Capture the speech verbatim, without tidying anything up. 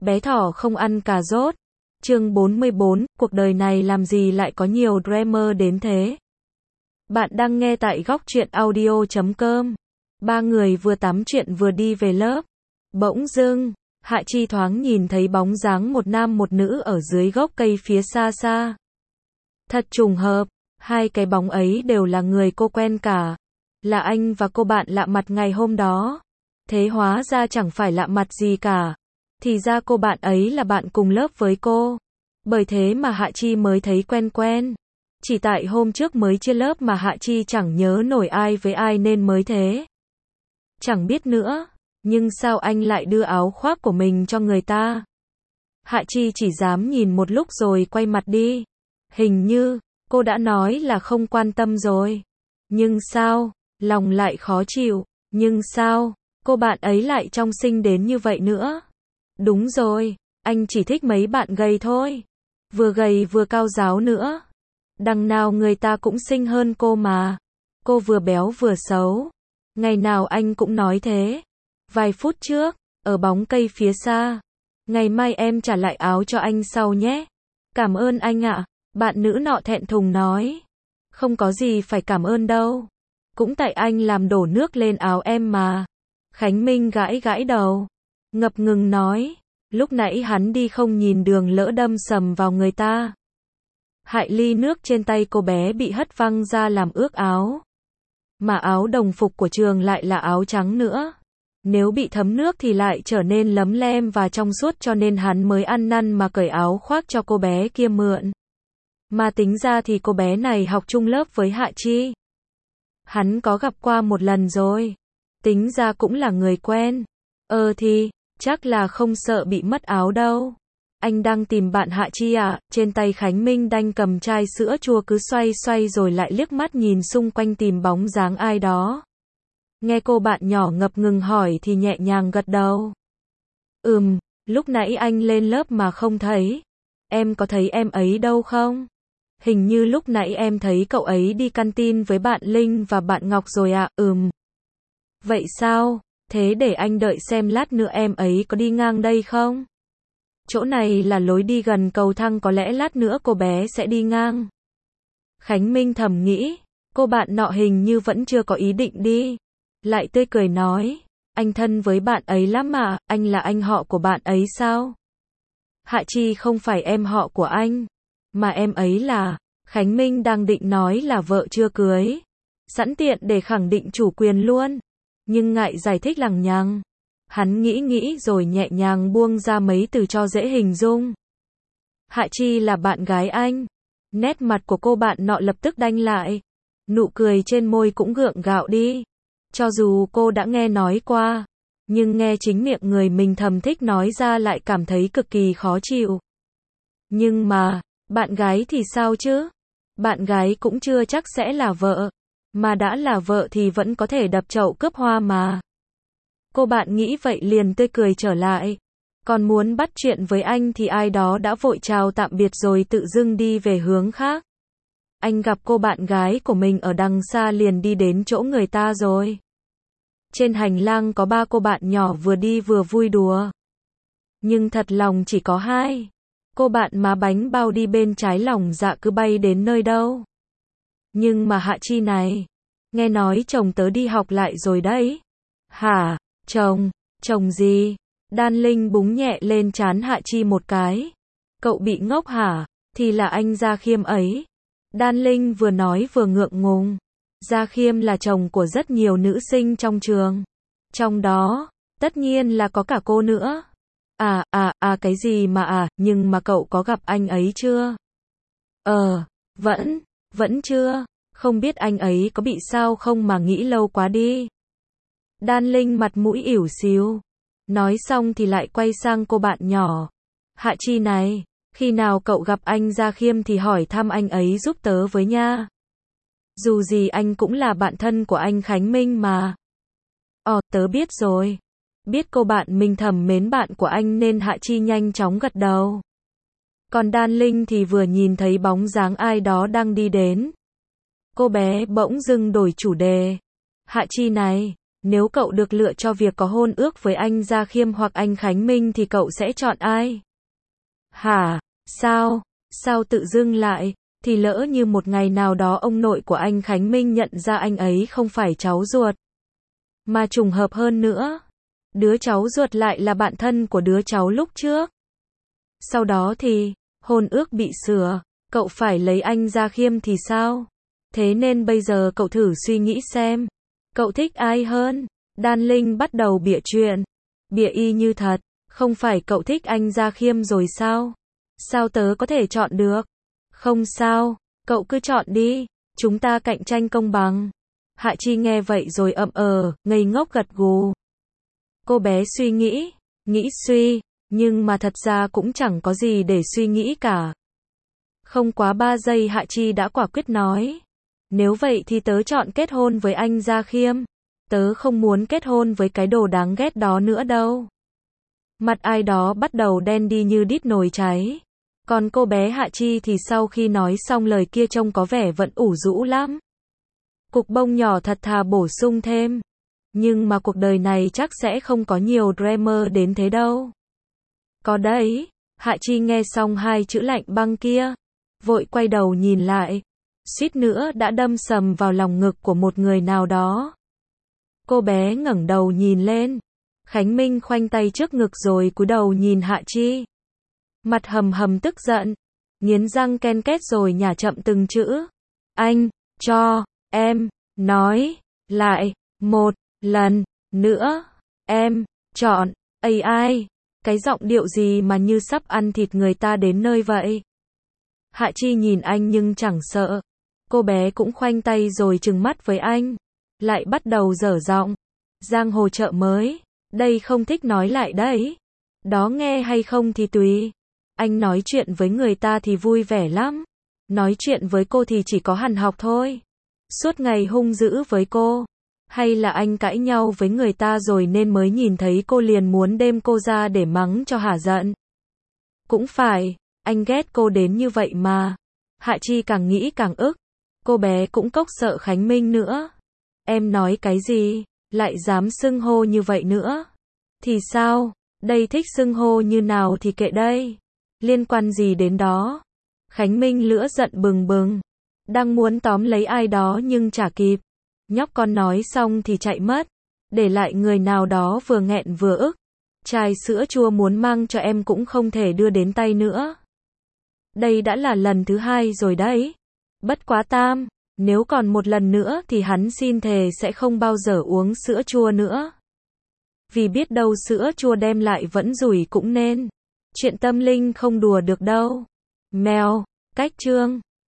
Bé thỏ không ăn cà rốt. Chương bốn mươi bốn, cuộc đời này làm gì lại có nhiều drama đến thế? Bạn đang nghe tại góc truyện audio chấm com. Ba người vừa tắm chuyện vừa đi về lớp. Bỗng dưng, Hạ Chi thoáng nhìn thấy bóng dáng một nam một nữ ở dưới gốc cây phía xa xa. Thật trùng hợp, hai cái bóng ấy đều là người cô quen cả. Là anh và cô bạn lạ mặt ngày hôm đó. Thế hóa ra chẳng phải lạ mặt gì cả. Thì ra cô bạn ấy là bạn cùng lớp với cô. Bởi thế mà Hạ Chi mới thấy quen quen. Chỉ tại hôm trước mới chia lớp mà Hạ Chi chẳng nhớ nổi ai với ai nên mới thế. Chẳng biết nữa, nhưng sao anh lại đưa áo khoác của mình cho người ta? Hạ Chi chỉ dám nhìn một lúc rồi quay mặt đi. Hình như, cô đã nói là không quan tâm rồi. Nhưng sao, lòng lại khó chịu. Nhưng sao, cô bạn ấy lại trong xinh đến như vậy nữa? Đúng rồi, anh chỉ thích mấy bạn gầy thôi. Vừa gầy vừa cao ráo nữa. Đằng nào người ta cũng xinh hơn cô mà. Cô vừa béo vừa xấu. Ngày nào anh cũng nói thế. Vài phút trước, ở bóng cây phía xa. Ngày mai em trả lại áo cho anh sau nhé. Cảm ơn anh ạ. Bạn nữ nọ thẹn thùng nói. Không có gì phải cảm ơn đâu. Cũng tại anh làm đổ nước lên áo em mà. Khánh Minh gãi gãi đầu. Ngập ngừng nói. Lúc nãy hắn đi không nhìn đường lỡ đâm sầm vào người ta. Hại ly nước trên tay cô bé bị hất văng ra làm ướt áo. Mà áo đồng phục của trường lại là áo trắng nữa. Nếu bị thấm nước thì lại trở nên lấm lem và trong suốt, cho nên hắn mới ăn năn mà cởi áo khoác cho cô bé kia mượn. Mà tính ra thì cô bé này học chung lớp với Hạ Chi. Hắn có gặp qua một lần rồi. Tính ra cũng là người quen. Ờ thì, chắc là không sợ bị mất áo đâu. Anh đang tìm bạn Hạ Chi à? Trên tay Khánh Minh đang cầm chai sữa chua cứ xoay xoay rồi lại liếc mắt nhìn xung quanh tìm bóng dáng ai đó. Nghe cô bạn nhỏ ngập ngừng hỏi thì nhẹ nhàng gật đầu. Ừm, lúc nãy anh lên lớp mà không thấy. Em có thấy em ấy đâu không? Hình như lúc nãy em thấy cậu ấy đi canteen với bạn Linh và bạn Ngọc rồi ạ. À? Ừm. Vậy sao? Thế để anh đợi xem lát nữa em ấy có đi ngang đây không? Chỗ này là lối đi gần cầu thang, có lẽ lát nữa cô bé sẽ đi ngang. Khánh Minh thầm nghĩ, cô bạn nọ hình như vẫn chưa có ý định đi. Lại tươi cười nói, anh thân với bạn ấy lắm mà, anh là anh họ của bạn ấy sao? Hạ Chi không phải em họ của anh, mà em ấy là, Khánh Minh đang định nói là vợ chưa cưới. Sẵn tiện để khẳng định chủ quyền luôn. Nhưng ngại giải thích lằng nhằng. Hắn nghĩ nghĩ rồi nhẹ nhàng buông ra mấy từ cho dễ hình dung. Hạ Chi là bạn gái anh. Nét mặt của cô bạn nọ lập tức đanh lại. Nụ cười trên môi cũng gượng gạo đi. Cho dù cô đã nghe nói qua, nhưng nghe chính miệng người mình thầm thích nói ra lại cảm thấy cực kỳ khó chịu. Nhưng mà, bạn gái thì sao chứ? Bạn gái cũng chưa chắc sẽ là vợ. Mà đã là vợ thì vẫn có thể đập chậu cướp hoa mà. Cô bạn nghĩ vậy liền tươi cười trở lại. Còn muốn bắt chuyện với anh thì ai đó đã vội chào tạm biệt rồi tự dưng đi về hướng khác. Anh gặp cô bạn gái của mình ở đằng xa liền đi đến chỗ người ta rồi. Trên hành lang có ba cô bạn nhỏ vừa đi vừa vui đùa. Nhưng thật lòng chỉ có hai. Cô bạn má bánh bao đi bên trái lòng dạ cứ bay đến nơi đâu. Nhưng mà Hạ Chi này, nghe nói chồng tớ đi học lại rồi đấy. Hả? Chồng? Chồng gì? Đan Linh búng nhẹ lên trán Hạ Chi một cái. Cậu bị ngốc hả? Thì là anh Gia Khiêm ấy. Đan Linh vừa nói vừa ngượng ngùng. Gia Khiêm là chồng của rất nhiều nữ sinh trong trường. Trong đó, tất nhiên là có cả cô nữa. À, à, à cái gì mà à, nhưng mà cậu có gặp anh ấy chưa? Ờ, vẫn, vẫn chưa. Không biết anh ấy có bị sao không mà nghĩ lâu quá đi. Đan Linh mặt mũi ỉu xìu. Nói xong thì lại quay sang cô bạn nhỏ. Hạ Chi này, khi nào cậu gặp anh Gia Khiêm thì hỏi thăm anh ấy giúp tớ với nha. Dù gì anh cũng là bạn thân của anh Khánh Minh mà. Ồ, tớ biết rồi. Biết cô bạn mình thầm mến bạn của anh nên Hạ Chi nhanh chóng gật đầu. Còn Đan Linh thì vừa nhìn thấy bóng dáng ai đó đang đi đến. Cô bé bỗng dưng đổi chủ đề. Hạ Chi này, Nếu cậu được lựa cho việc có hôn ước với anh Gia Khiêm hoặc anh Khánh Minh thì cậu sẽ chọn ai? Hả? Sao? Sao tự dưng lại? Thì lỡ như một ngày nào đó ông nội của anh Khánh Minh nhận ra anh ấy không phải cháu ruột. Mà trùng hợp hơn nữa, đứa cháu ruột lại là bạn thân của đứa cháu lúc trước. Sau đó thì, hôn ước bị sửa, cậu phải lấy anh Gia Khiêm thì sao? Thế nên bây giờ cậu thử suy nghĩ xem, cậu thích ai hơn? Đan Linh bắt đầu bịa chuyện, bịa y như thật, không phải cậu thích anh Gia Khiêm rồi sao? Sao tớ có thể chọn được? Không sao, cậu cứ chọn đi, chúng ta cạnh tranh công bằng. Hạ Chi nghe vậy rồi ậm ờ, ngây ngốc gật gù. Cô bé suy nghĩ, nghĩ suy, nhưng mà thật ra cũng chẳng có gì để suy nghĩ cả. Không quá ba giây Hạ Chi đã quả quyết nói. Nếu vậy thì tớ chọn kết hôn với anh Gia Khiêm. Tớ không muốn kết hôn với cái đồ đáng ghét đó nữa đâu. Mặt ai đó bắt đầu đen đi như đít nồi cháy. Còn cô bé Hạ Chi thì sau khi nói xong lời kia trông có vẻ vẫn ủ rũ lắm. Cục bông nhỏ thật thà bổ sung thêm. Nhưng mà cuộc đời này chắc sẽ không có nhiều drama đến thế đâu. Có đấy. Hạ Chi nghe xong hai chữ lạnh băng kia, vội quay đầu nhìn lại, suýt nữa đã đâm sầm vào lòng ngực của một người nào đó. Cô bé ngẩng đầu nhìn lên. Khánh Minh khoanh tay trước ngực rồi cúi đầu nhìn Hạ Chi. Mặt hầm hầm tức giận, nghiến răng ken két rồi nhả chậm từng chữ. Anh, cho, em, nói, lại, một, lần, nữa, em, chọn, ây ai, cái giọng điệu gì mà như sắp ăn thịt người ta đến nơi vậy. Hạ Chi nhìn anh nhưng chẳng sợ. Cô bé cũng khoanh tay rồi trừng mắt với anh. Lại bắt đầu dở giọng. Giang hồ chợ mới. Đây không thích nói lại đấy. Đó nghe hay không thì tùy. Anh nói chuyện với người ta thì vui vẻ lắm. Nói chuyện với cô thì chỉ có hằn học thôi. Suốt ngày hung dữ với cô. Hay là anh cãi nhau với người ta rồi nên mới nhìn thấy cô liền muốn đem cô ra để mắng cho hả giận. Cũng phải, anh ghét cô đến như vậy mà. Hạ Chi càng nghĩ càng ức. Cô bé cũng cốc sợ Khánh Minh nữa. Em nói cái gì, lại dám xưng hô như vậy nữa. Thì sao, đây thích xưng hô như nào thì kệ đây. Liên quan gì đến đó. Khánh Minh lửa giận bừng bừng. Đang muốn tóm lấy ai đó nhưng chả kịp. Nhóc con nói xong thì chạy mất. Để lại người nào đó vừa nghẹn vừa ức. Chai sữa chua muốn mang cho em cũng không thể đưa đến tay nữa. Đây đã là lần thứ hai rồi đấy. Bất quá tam, nếu còn một lần nữa thì hắn xin thề sẽ không bao giờ uống sữa chua nữa. Vì biết đâu sữa chua đem lại vẫn rủi cũng nên. Chuyện tâm linh không đùa được đâu. Mèo, cách chương.